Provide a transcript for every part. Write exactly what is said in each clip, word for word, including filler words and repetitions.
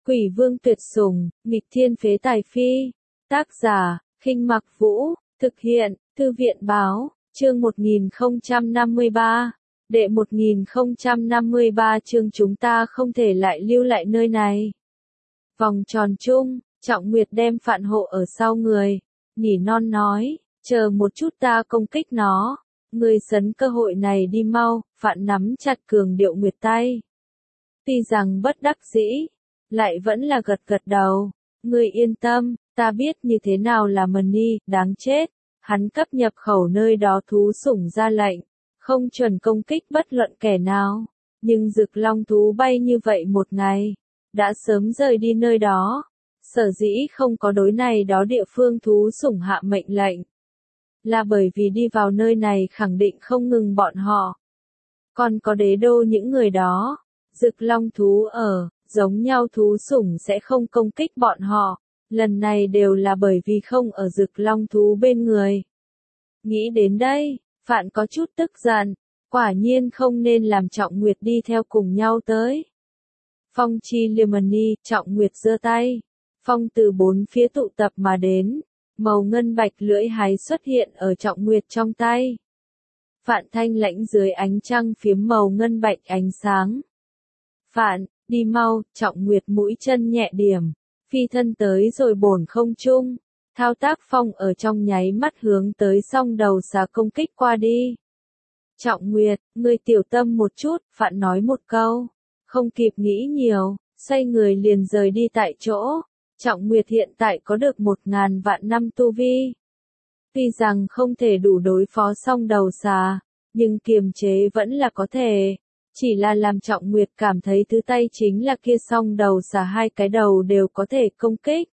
Quỷ vương tuyệt sủng, nghịch thiên phế tài phi. Tác giả, Khinh Mặc Vũ, thực hiện, Thư viện báo, chương một nghìn không trăm năm mươi ba. Đệ một nghìn không trăm năm mươi ba chương chúng ta không thể lại lưu lại nơi này. Vòng tròn chung, Trọng Nguyệt đem Phạn hộ ở sau người, nỉ non nói, chờ một chút ta công kích nó. Ngươi sấn cơ hội này đi mau, Phạn nắm chặt Cường Điệu Nguyệt tay. Tuy rằng bất đắc dĩ, lại vẫn là gật gật đầu. Ngươi yên tâm, ta biết như thế nào là Mani, đáng chết. Hắn cấp nhập khẩu nơi đó thú sủng ra lệnh, không chuẩn công kích bất luận kẻ nào. Nhưng Dực Long thú bay như vậy một ngày, đã sớm rời đi nơi đó. Sở dĩ không có đối này đó địa phương thú sủng hạ mệnh lệnh, là bởi vì đi vào nơi này khẳng định không ngừng bọn họ. Còn có đế đô những người đó, Dực Long thú ở, giống nhau thú sủng sẽ không công kích bọn họ. Lần này đều là bởi vì không ở Dực Long thú bên người. Nghĩ đến đây, Phạn có chút tức giận, quả nhiên không nên làm Trọng Nguyệt đi theo cùng nhau tới. Phong chi Liemani, Trọng Nguyệt giơ tay, phong từ bốn phía tụ tập mà đến, màu ngân bạch lưỡi hái xuất hiện ở Trọng Nguyệt trong tay. Phạn thanh lãnh dưới ánh trăng phiếm màu ngân bạch ánh sáng. Phạn, đi mau, Trọng Nguyệt mũi chân nhẹ điểm, phi thân tới rồi bổn không trung, thao tác phong ở trong nháy mắt hướng tới song đầu xà công kích qua đi. Trọng Nguyệt, ngươi tiểu tâm một chút, Phạn nói một câu, không kịp nghĩ nhiều, xoay người liền rời đi tại chỗ. Trọng Nguyệt hiện tại có được một ngàn vạn năm tu vi. Tuy rằng không thể đủ đối phó song đầu xà, nhưng kiềm chế vẫn là có thể. Chỉ là làm Trọng Nguyệt cảm thấy thứ tay chính là kia song đầu xà hai cái đầu đều có thể công kích.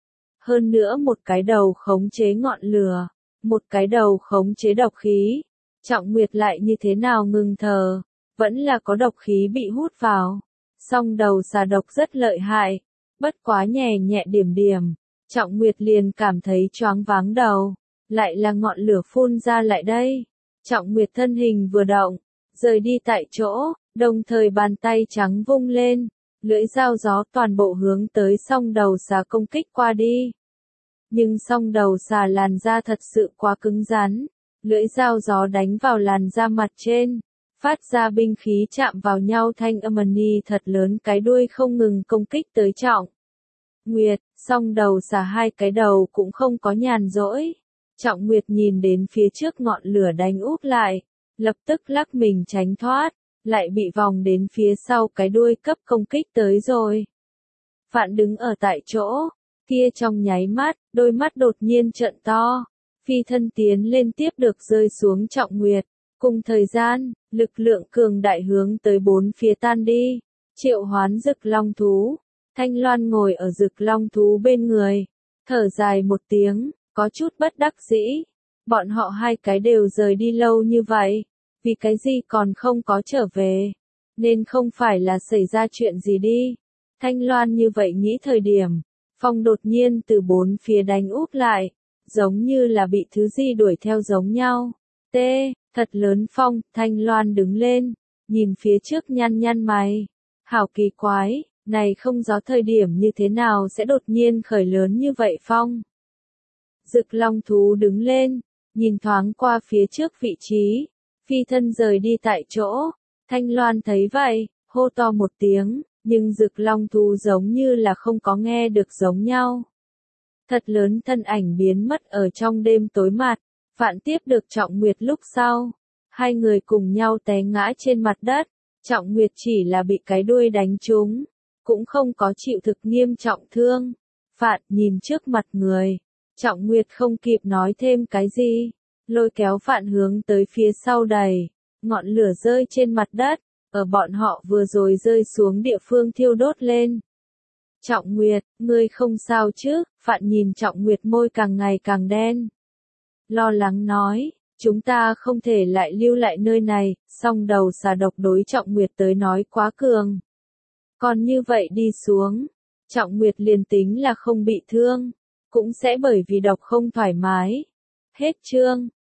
Hơn nữa một cái đầu khống chế ngọn lửa, một cái đầu khống chế độc khí. Trọng Nguyệt lại như thế nào ngừng thở, vẫn là có độc khí bị hút vào. Song đầu xà độc rất lợi hại, bất quá nhẹ nhẹ điểm điểm, Trọng Nguyệt liền cảm thấy choáng váng đầu, lại là ngọn lửa phun ra lại đây. Trọng Nguyệt thân hình vừa động, rời đi tại chỗ, đồng thời bàn tay trắng vung lên, lưỡi dao gió toàn bộ hướng tới song đầu xà công kích qua đi. Nhưng song đầu xà làn da thật sự quá cứng rắn, lưỡi dao gió đánh vào làn da mặt trên, phát ra binh khí chạm vào nhau thanh âm Mani thật lớn, cái đuôi không ngừng công kích tới Trọng Nguyệt. Song đầu xà hai cái đầu cũng không có nhàn rỗi. Trọng Nguyệt nhìn đến phía trước ngọn lửa đánh úp lại, lập tức lắc mình tránh thoát, lại bị vòng đến phía sau cái đuôi cấp công kích tới rồi. Phạn đứng ở tại chỗ, kia trong nháy mắt, đôi mắt đột nhiên trợn to, phi thân tiến lên tiếp được rơi xuống Trọng Nguyệt. Cùng thời gian, lực lượng cường đại hướng tới bốn phía tan đi, triệu hoán Dực Long thú. Thanh Loan ngồi ở Dực Long thú bên người, thở dài một tiếng, có chút bất đắc dĩ. Bọn họ hai cái đều rời đi lâu như vậy, vì cái gì còn không có trở về, nên không phải là xảy ra chuyện gì đi. Thanh Loan như vậy nghĩ thời điểm, phong đột nhiên từ bốn phía đánh úp lại, giống như là bị thứ gì đuổi theo giống nhau. T, thật lớn phong, Thanh Loan đứng lên, nhìn phía trước nhăn nhăn mày. Hảo kỳ quái, này không gió thời điểm như thế nào sẽ đột nhiên khởi lớn như vậy phong. Dực Long thú đứng lên, nhìn thoáng qua phía trước vị trí, phi thân rời đi tại chỗ. Thanh Loan thấy vậy, hô to một tiếng, nhưng Dực Long thú giống như là không có nghe được giống nhau. Thật lớn thân ảnh biến mất ở trong đêm tối mặt. Phạn tiếp được Trọng Nguyệt lúc sau, hai người cùng nhau té ngã trên mặt đất. Trọng Nguyệt chỉ là bị cái đuôi đánh trúng, cũng không có chịu thực nghiêm trọng thương. Phạn nhìn trước mặt người, Trọng Nguyệt không kịp nói thêm cái gì, lôi kéo Phạn hướng tới phía sau đẩy, ngọn lửa rơi trên mặt đất, ở bọn họ vừa rồi rơi xuống địa phương thiêu đốt lên. Trọng Nguyệt, ngươi không sao chứ? Phạn nhìn Trọng Nguyệt môi càng ngày càng đen, lo lắng nói, chúng ta không thể lại lưu lại nơi này. Song đầu xà độc đối Trọng Nguyệt tới nói quá cường. Còn như vậy đi xuống, Trọng Nguyệt liền tính là không bị thương, cũng sẽ bởi vì độc không thoải mái. Hết chương.